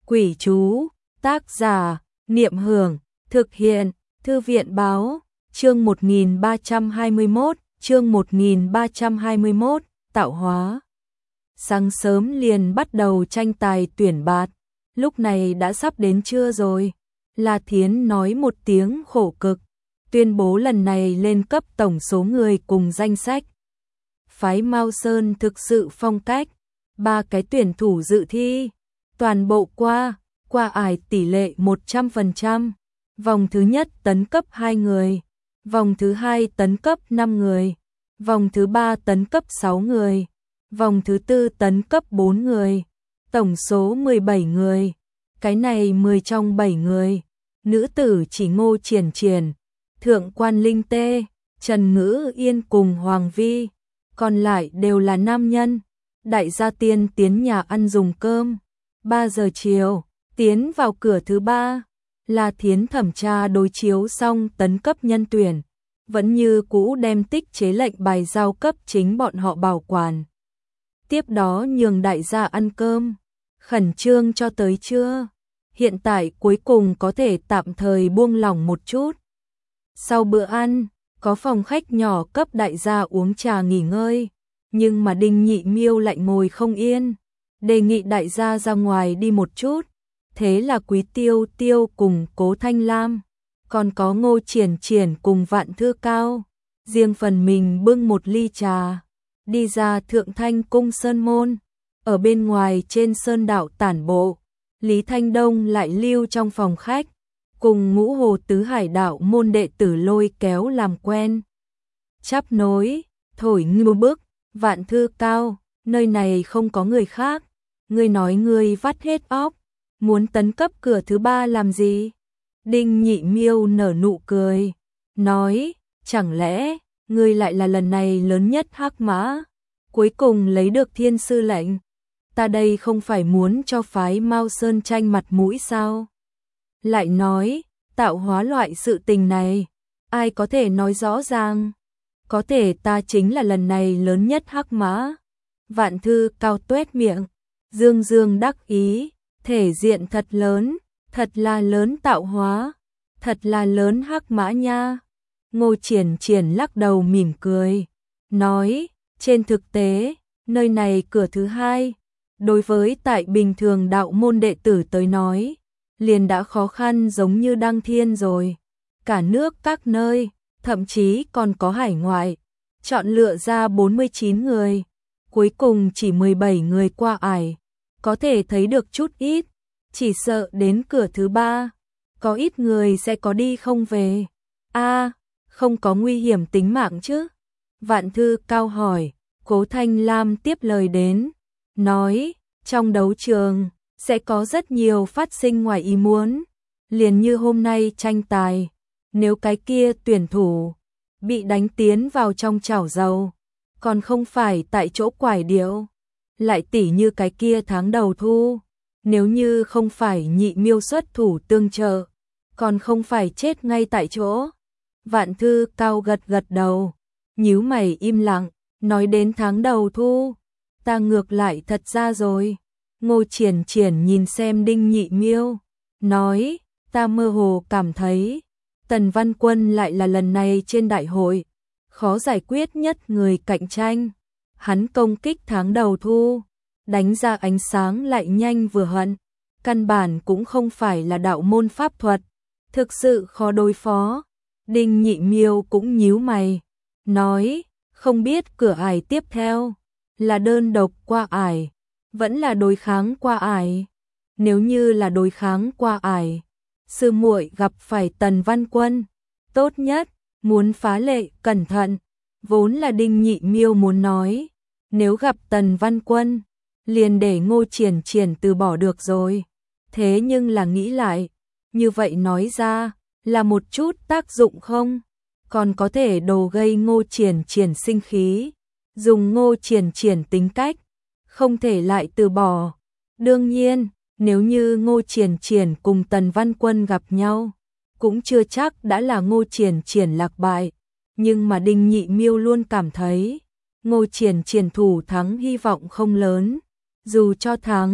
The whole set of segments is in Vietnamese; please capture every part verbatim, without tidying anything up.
Quỷ chú, tác giả, Niệm Hưởng, thực hiện, Thư viện báo, chương một nghìn ba trăm hai mươi mốt, chương một nghìn ba trăm hai mươi mốt, tạo hóa. Sáng sớm liền bắt đầu tranh tài tuyển bạt, lúc này đã sắp đến trưa rồi. La Thiến nói một tiếng khổ cực, tuyên bố lần này lên cấp tổng số người cùng danh sách. Phái Mao Sơn thực sự phong cách, ba cái tuyển thủ dự thi, toàn bộ qua, qua ải tỷ lệ một trăm phần trăm. Vòng thứ nhất tấn cấp hai người, vòng thứ hai tấn cấp năm người, vòng thứ ba tấn cấp sáu người, vòng thứ tư tấn cấp bốn người, tổng số mười bảy người. Cái này mười trong bảy người, nữ tử chỉ Ngô Triển Triển, Thượng Quan Linh Tê, Trần Ngữ Yên cùng Hoàng Vi, còn lại đều là nam nhân. Đại gia tiên tiến nhà ăn dùng cơm, ba giờ chiều, tiến vào cửa thứ ba. La Thiến thẩm tra đối chiếu xong tấn cấp nhân tuyển, vẫn như cũ đem tích chế lệnh bài giao cấp chính bọn họ bảo quản. Tiếp đó nhường đại gia ăn cơm, khẩn trương cho tới trưa. Hiện tại cuối cùng có thể tạm thời buông lỏng một chút. Sau bữa ăn, có phòng khách nhỏ cấp đại gia uống trà nghỉ ngơi, nhưng mà Đinh Nhị Miêu lại ngồi không yên, đề nghị đại gia ra ngoài đi một chút. Thế là Quý Tiêu Tiêu cùng Cố Thanh Lam, còn có Ngô Triển Triển cùng Vạn Thư Cao, riêng phần mình bưng một ly trà, đi ra Thượng Thanh Cung Sơn Môn. Ở bên ngoài trên sơn đạo tản bộ, Lý Thanh Đông lại lưu trong phòng khách, cùng Ngũ Hồ Tứ Hải đạo môn đệ tử lôi kéo làm quen. Chắp nối, thổi ngưu bức, Vạn Thư Cao, nơi này không có người khác, ngươi nói ngươi vắt hết óc, muốn tấn cấp cửa thứ ba làm gì? Đinh Nhị Miêu nở nụ cười, nói, chẳng lẽ ngươi lại là lần này lớn nhất hắc mã, cuối cùng lấy được thiên sư lệnh? Ta đây không phải muốn cho phái Mao Sơn tranh mặt mũi sao? Lại nói, tạo hóa loại sự tình này, ai có thể nói rõ ràng? Có thể ta chính là lần này lớn nhất hắc mã. Vạn Thư Cao tuét miệng, dương dương đắc ý, thể diện thật lớn, thật là lớn tạo hóa, thật là lớn hắc mã nha. Ngô Triển Triển lắc đầu mỉm cười, nói, trên thực tế, nơi này cửa thứ hai, đối với tại bình thường đạo môn đệ tử tới nói, liền đã khó khăn giống như đăng thiên rồi. Cả nước các nơi, thậm chí còn có hải ngoại, chọn lựa ra bốn mươi chín người, cuối cùng chỉ mười bảy người qua ải. Có thể thấy được chút ít, chỉ sợ đến cửa thứ ba, có ít người sẽ có đi không về. A, à, không có nguy hiểm tính mạng chứ? Vạn Thư Cao hỏi. Cố Thanh Lam tiếp lời đến, nói, trong đấu trường sẽ có rất nhiều phát sinh ngoài ý muốn, liền như hôm nay tranh tài, nếu cái kia tuyển thủ bị đánh tiến vào trong chảo dầu, còn không phải tại chỗ quải điệu. Lại tỉ như cái kia tháng đầu thu, nếu như không phải Nhị Miêu xuất thủ tương trợ, còn không phải chết ngay tại chỗ. Vạn Thư Cao gật gật đầu, nhíu mày im lặng, nói đến tháng đầu thu, ta ngược lại thật ra rồi. Ngô Triển Triển nhìn xem Đinh Nhị Miêu, nói, ta mơ hồ cảm thấy, Tần Văn Quân lại là lần này trên đại hội, khó giải quyết nhất người cạnh tranh. Hắn công kích tháng đầu thu, đánh ra ánh sáng lại nhanh vừa hận, căn bản cũng không phải là đạo môn pháp thuật, thực sự khó đối phó. Đinh Nhị Miêu cũng nhíu mày, nói, không biết cửa ải tiếp theo là đơn độc qua ải, vẫn là đối kháng qua ải. Nếu như là đối kháng qua ải, sư muội gặp phải Tần Văn Quân, tốt nhất muốn phá lệ cẩn thận. Vốn là Đinh Nhị Miêu muốn nói, nếu gặp Tần Văn Quân, liền để Ngô Triển Triển từ bỏ được rồi. Thế nhưng là nghĩ lại, như vậy nói ra, là một chút tác dụng không? Còn có thể đồ gây Ngô Triển Triển sinh khí, dùng Ngô Triển Triển tính cách, không thể lại từ bỏ. Đương nhiên, nếu như Ngô Triển Triển cùng Tần Văn Quân gặp nhau, cũng chưa chắc đã là Ngô Triển Triển lạc bại. Nhưng mà Đinh Nhị Miêu luôn cảm thấy, Ngô Triển Triển thủ thắng hy vọng không lớn. Dù cho thắng,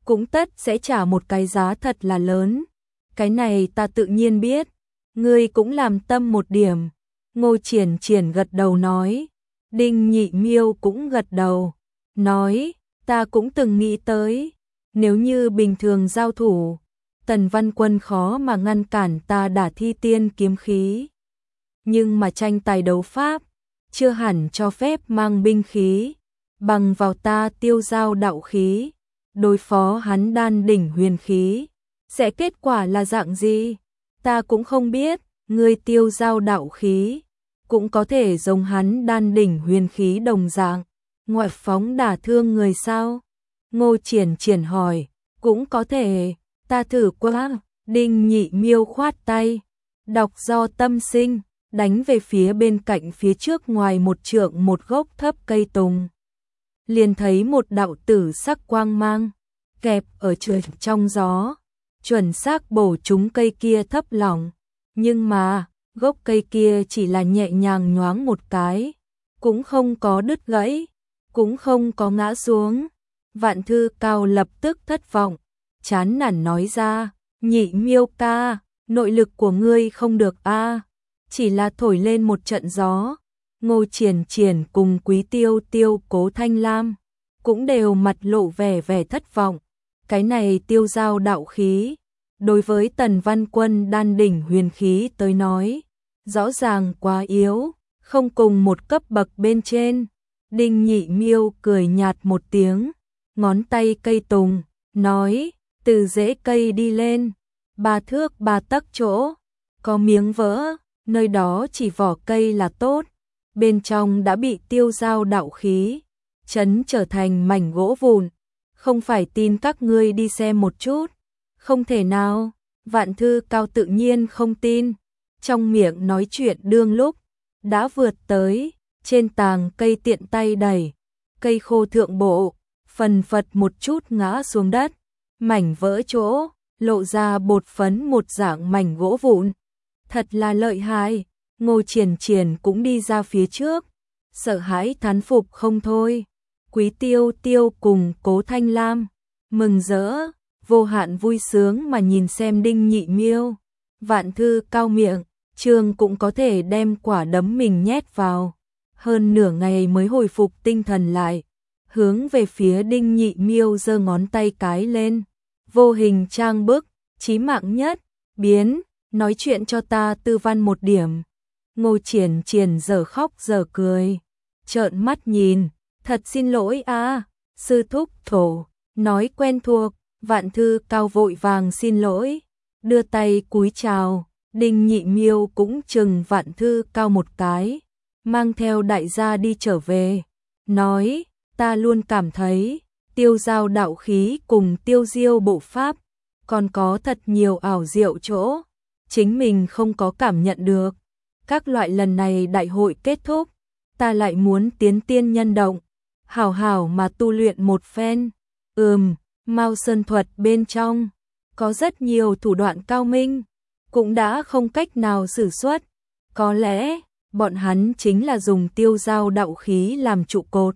cũng tất sẽ trả một cái giá thật là lớn. Cái này ta tự nhiên biết, ngươi cũng làm tâm một điểm. Ngô Triển Triển gật đầu nói. Đinh Nhị Miêu cũng gật đầu, nói, ta cũng từng nghĩ tới, nếu như bình thường giao thủ, Tần Văn Quân khó mà ngăn cản ta đả thi tiên kiếm khí. Nhưng mà tranh tài đấu pháp, chưa hẳn cho phép mang binh khí, bằng vào ta tiêu giao đạo khí, đối phó hắn đan đỉnh huyền khí, sẽ kết quả là dạng gì? Ta cũng không biết, ngươi tiêu giao đạo khí, cũng có thể giống hắn đan đỉnh huyền khí đồng dạng, ngoại phóng đả thương người sao? Ngô Triển Triển hỏi, cũng có thể, ta thử qua. Đinh Nhị Miêu khoát tay, đọc do tâm sinh, đánh về phía bên cạnh phía trước ngoài một trượng một gốc thấp cây tùng. Liền thấy một đạo tử sắc quang mang, kẹp ở trời trong gió, chuẩn xác bổ trúng cây kia thấp lỏng, nhưng mà gốc cây kia chỉ là nhẹ nhàng nhoáng một cái, cũng không có đứt gãy, cũng không có ngã xuống. Vạn Thư Cao lập tức thất vọng, chán nản nói ra, Nhị Miêu ca, nội lực của ngươi không được a, chỉ là thổi lên một trận gió. Ngô Triển Triển cùng Quý Tiêu Tiêu Cố Thanh Lam cũng đều mặt lộ vẻ vẻ thất vọng. Cái này tiêu giao đạo khí, đối với Tần Văn Quân đan đỉnh huyền khí tới nói, rõ ràng quá yếu, không cùng một cấp bậc bên trên. Đinh Nhị Miêu cười nhạt một tiếng, ngón tay cây tùng, nói, từ rễ cây đi lên, ba thước ba tấc chỗ, có miếng vỡ, nơi đó chỉ vỏ cây là tốt, bên trong đã bị tiêu giao đạo khí chấn trở thành mảnh gỗ vụn, không phải tin các ngươi đi xem một chút. Không thể nào, Vạn Thư Cao tự nhiên không tin, trong miệng nói chuyện đương lúc, đã vượt tới, trên tàng cây tiện tay đẩy, cây khô thượng bộ, phần phật một chút ngã xuống đất, mảnh vỡ chỗ, lộ ra bột phấn một dạng mảnh gỗ vụn. Thật là lợi hại. Ngô Triển Triển cũng đi ra phía trước, sợ hãi thán phục không thôi. Quý Tiêu Tiêu cùng Cố Thanh Lam mừng rỡ, vô hạn vui sướng mà nhìn xem Đinh Nhị Miêu. Vạn Thư Cao miệng, trường cũng có thể đem quả đấm mình nhét vào, hơn nửa ngày mới hồi phục tinh thần lại, hướng về phía Đinh Nhị Miêu giơ ngón tay cái lên, vô hình trang bức, chí mạng nhất, biến, nói chuyện cho ta tư văn một điểm. Ngô Triển Triển giờ khóc giờ cười, trợn mắt nhìn, thật xin lỗi a, sư thúc thổ, nói quen thuộc. Vạn Thư Cao vội vàng xin lỗi, đưa tay cúi chào. Đinh Nhị Miêu cũng chừng Vạn Thư Cao một cái, mang theo đại gia đi trở về, nói, ta luôn cảm thấy, tiêu giao đạo khí cùng tiêu diêu bộ pháp, còn có thật nhiều ảo diệu chỗ, chính mình không có cảm nhận được. Các loại lần này đại hội kết thúc, ta lại muốn tiến tiên nhân động, hảo hảo mà tu luyện một phen. Ừm, Mao Sơn thuật bên trong, có rất nhiều thủ đoạn cao minh, cũng đã không cách nào sử xuất. Có lẽ, bọn hắn chính là dùng tiêu giao đạo khí làm trụ cột.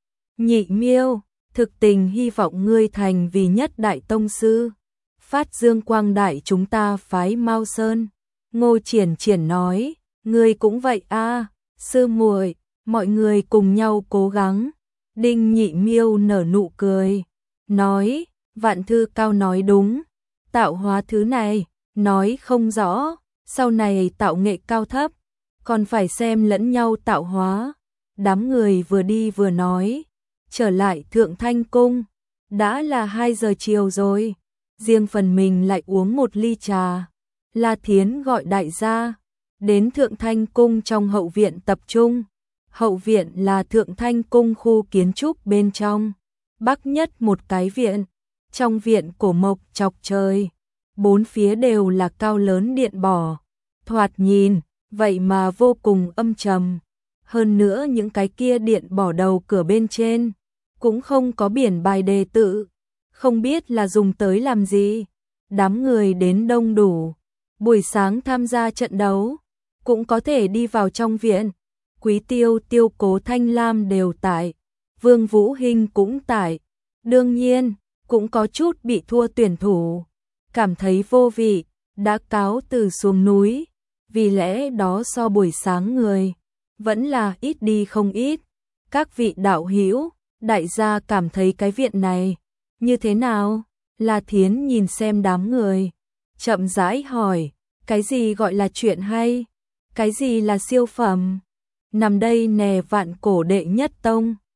Nhị Miêu, thực tình hy vọng ngươi thành vì nhất đại tông sư, phát dương quang đại chúng ta phái Mao Sơn. Ngô Triển Triển nói, ngươi cũng vậy a, sư muội, mọi người cùng nhau cố gắng. Đinh Nhị Miêu nở nụ cười, nói, Vạn Thư Cao nói đúng, tạo hóa thứ này, nói không rõ, sau này tạo nghệ cao thấp, còn phải xem lẫn nhau tạo hóa. Đám người vừa đi vừa nói, trở lại Thượng Thanh Cung, đã là hai giờ chiều rồi, riêng phần mình lại uống một ly trà. La Thiến gọi đại gia, đến Thượng Thanh Cung trong hậu viện tập trung. Hậu viện là Thượng Thanh Cung khu kiến trúc bên trong, bắc nhất một cái viện, trong viện cổ mộc chọc trời, bốn phía đều là cao lớn điện bỏ, thoạt nhìn, vậy mà vô cùng âm trầm. Hơn nữa những cái kia điện bỏ đầu cửa bên trên, cũng không có biển bài đề tự, không biết là dùng tới làm gì. Đám người đến đông đủ, buổi sáng tham gia trận đấu, cũng có thể đi vào trong viện. Quý Tiêu Tiêu Cố Thanh Lam đều tại, Vương Vũ Hinh cũng tại. Đương nhiên, cũng có chút bị thua tuyển thủ, cảm thấy vô vị, đã cáo từ xuống núi, vì lẽ đó so buổi sáng người vẫn là ít đi không ít. Các vị đạo hữu, đại gia cảm thấy cái viện này như thế nào? La Thiến nhìn xem đám người, chậm rãi hỏi, cái gì gọi là chuyện hay? Cái gì là siêu phẩm? Nằm đây nè vạn cổ đệ nhất tông.